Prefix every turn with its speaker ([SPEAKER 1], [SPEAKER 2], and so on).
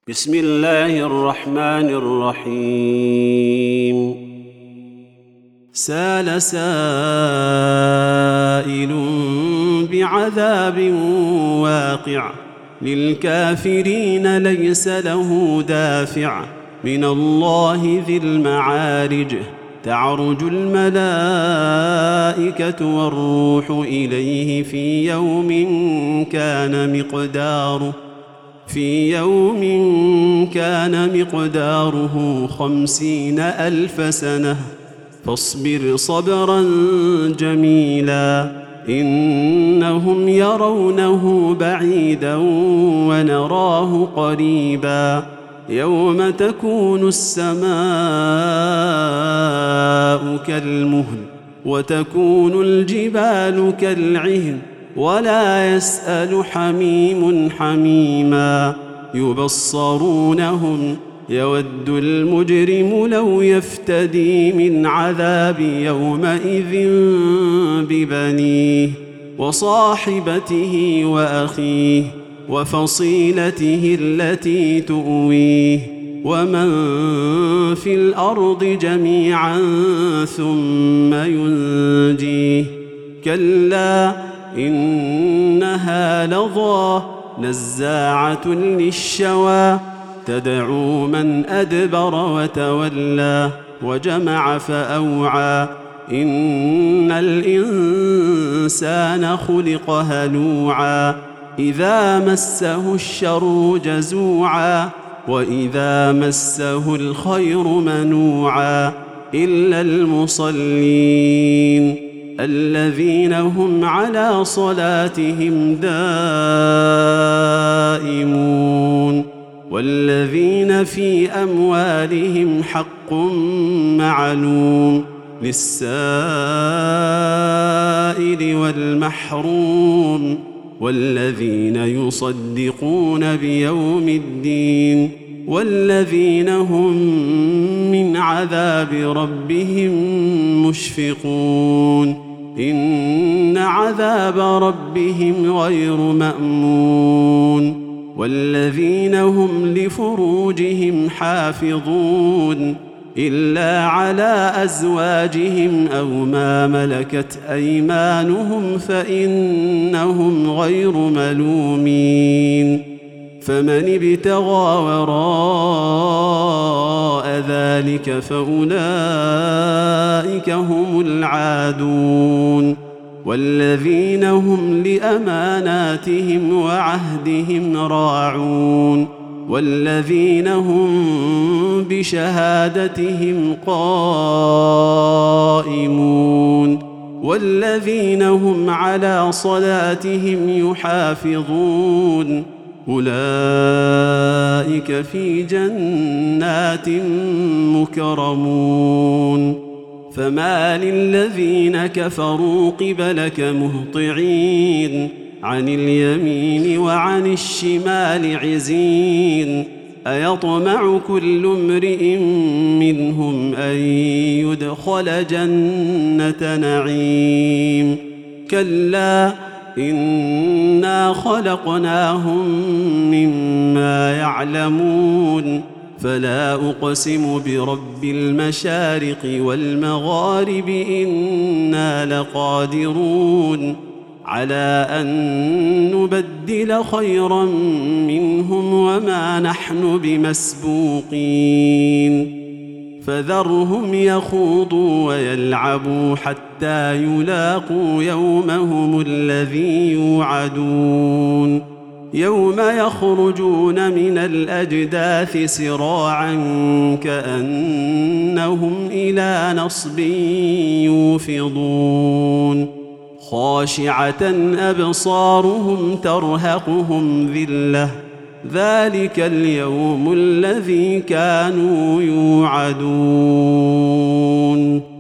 [SPEAKER 1] بسم الله الرحمن الرحيم. سال سائل بعذاب واقع للكافرين ليس له دافع من الله ذي المعارج. تعرج الملائكة والروح إليه في يوم كان مقداره 50,000 سنة فاصبر صبرا جميلا إنهم يرونه بعيدا ونراه قريبا يوم تكون السماء كالمهل وتكون الجبال كالعهن ولا يسأل حميم حميما يبصرونهم يود المجرم لو يفتدي من عذاب يومئذ ببنيه وصاحبته وأخيه وفصيلته التي تؤويه ومن في الأرض جميعا ثم ينجيه كلا إنها لظى نزاعة للشوى تدعو من أدبر وتولى وجمع فأوعى إن الإنسان خلق هلوعا إذا مسه الشر جزوعا وإذا مسه الخير منوعا إلا المصلين الذين هم على صلاتهم دائمون والذين في أموالهم حق معلوم للسائل والمحروم والذين يصدقون بيوم الدين والذين هم من عذاب ربهم مشفقون إن عذاب ربهم غير مأمون والذين هم لفروجهم حافظون إلا على أزواجهم أو ما ملكت أيمانهم فإنهم غير ملومين فمن ابتغى وراء ذلك فأولئك هم العادون والذين هم لأماناتهم وعهدهم راعون والذين هم بشهادتهم قائمون والذين هم على صلاتهم يحافظون أولئك في جنات مكرمون فما للذين كفروا قبلك مهطعين عن اليمين وعن الشمال عزين أيطمع كل امرئ منهم أن يدخل جنة نعيم كلا إنا خلقناهم مما يعلمون فلا أقسم برب المشارق والمغارب إنا لقادرون على أن نبدل خيرا منهم وما نحن بمسبوقين فذرهم يخوضوا ويلعبوا حتى يلاقوا يومهم الذي يوعدون يوم يخرجون من الأجداث سراعا كأنهم إلى نصب يوفضون خاشعة أبصارهم ترهقهم ذلة ذلك اليوم الذي كانوا يوعدون